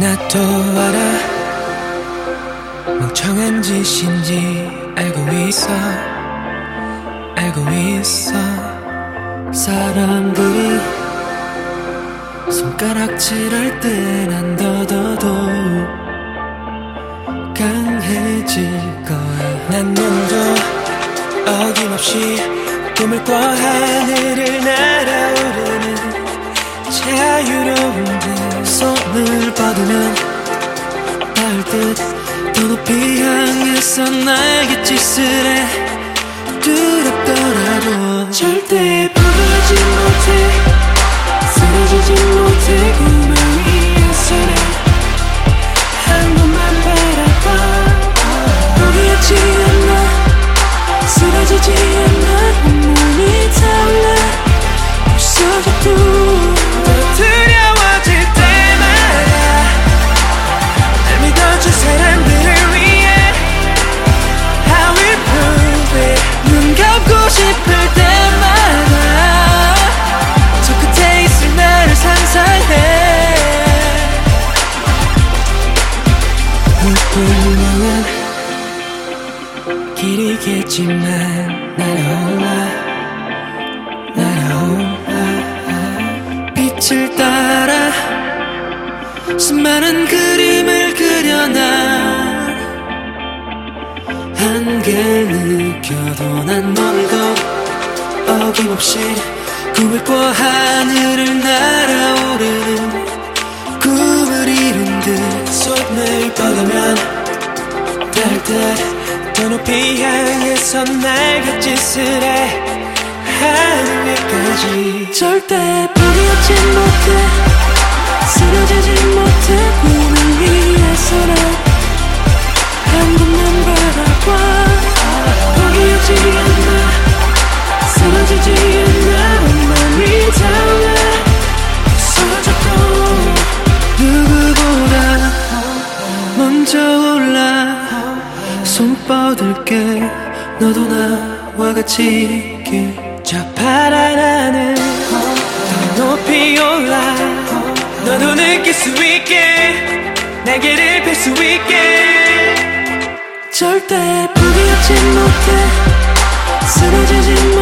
나도 알아 멍청한 짓인지 알고 있어 사람들이 손가락질할 때 난 더더더 강해질 거야. 난 눈도 어김없이 꿈을 꿔 하늘을 날아오르는 자유로운데 손을 뻗으면 닿을 듯 더 높이 향해서 날갯짓을 해. 두렵더라도 절대 포기하지 못해. 쓰러지지 못해. 꿈을 위해서는 한 번만 바라봐. 포기하지 않아. 쓰러지지 않아. 온몸이 타올라 부서져도 두려워질 때마다 날 믿어준 사람들을 위해 I will prove it. 눈 감고 싶을 때마다 저 끝에 있을 나를 상상해. 불분명한 길이겠지만 날아올라 빛을 따라 수많은 그림을 그려나 한계를 느껴도 난 오늘도 어김없이 꿈을 꿔 하늘을 날아오르는 꿈을 이룬 듯 손을 뻗으면 닿을 듯 더 높이 향해서 날갯짓을 해. 하늘 위까지 절대 포기하지 못해. 쓰러지지 못해. 꿈을 위해서는 한 번만 바라봐. 포기하지 않아. 쓰러지지 않아. 온몸이 타올라 부서져도 누구보다 먼저 올라 손 뻗을게. 너도 나와 같이 길 저 파란 하늘 더 높이 올라. 너도 느낄 수 있게 날개를 펼 수 있게. 절대 포기하지 못해. 쓰러지지